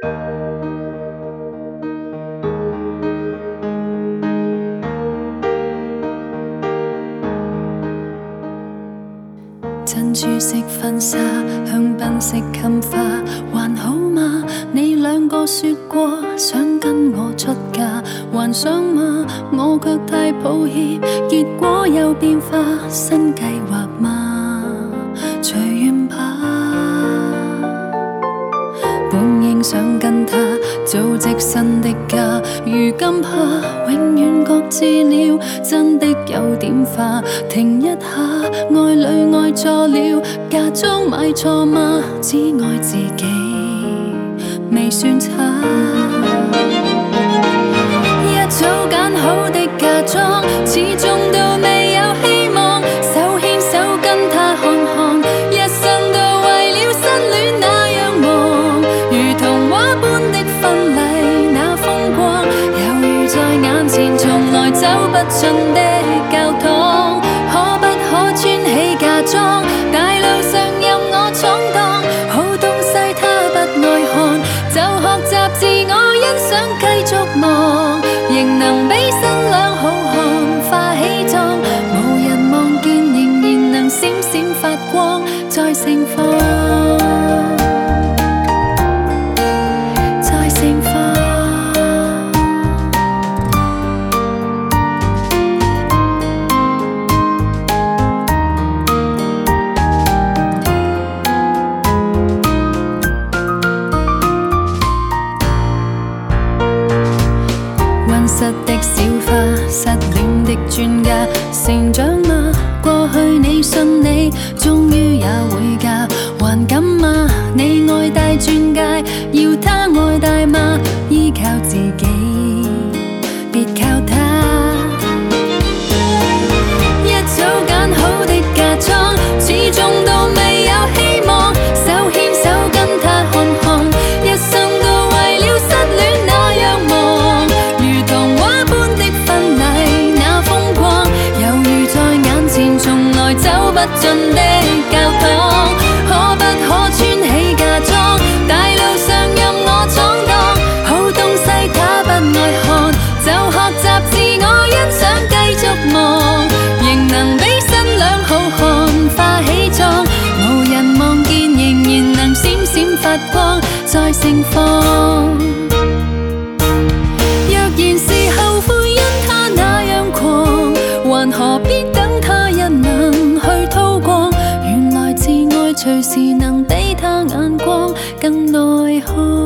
珍珠色婚纱，香槟色襟花，还好吗？你两个说过想跟我出嫁，还想吗？我却太抱歉，结果有变化，新计划吗？随缘吧。本应想跟他组织新的家，如今怕永远各自了，真的有点化。停一下，爱侣爱错了，嫁妆买错吗？只爱自己未算差。一早拣好的嫁妆，始终都未有希望。手牵手跟他看看，一生都为了新戀那樣忙。如童話般的婚禮那風光，猶如在眼前從來走不盡的教堂。可不可穿起嫁妝？大路上任我闖蕩，好東西他不愛看，就學習自我欣賞繼續忙，仍能比新娘好看化喜妝，無人望見仍然能閃閃發光，再盛放，再盛放。溫室的小花，失戀的專家，成長嗎？過去你信你，終於也會嫁，還敢嗎？你愛大鑽戒，要他愛大嗎？依靠自己，別靠他。一早揀好的嫁妝，始終都未有希望。手牽手跟他看看，一生都為了失戀那樣忙。如童話般的婚禮那風光，猶如在眼前從來走不盡的教堂。可不可穿起嫁妝？大路上任我闖蕩，好東西他不愛看，就學習自我欣賞繼續忙，仍能比新娘好看化喜妝，無人望見仍然能閃閃發光，再盛放。若然是後悔因他那樣狂，還何必等他一吻去叨光？原來自愛隨時能比他眼光更內看。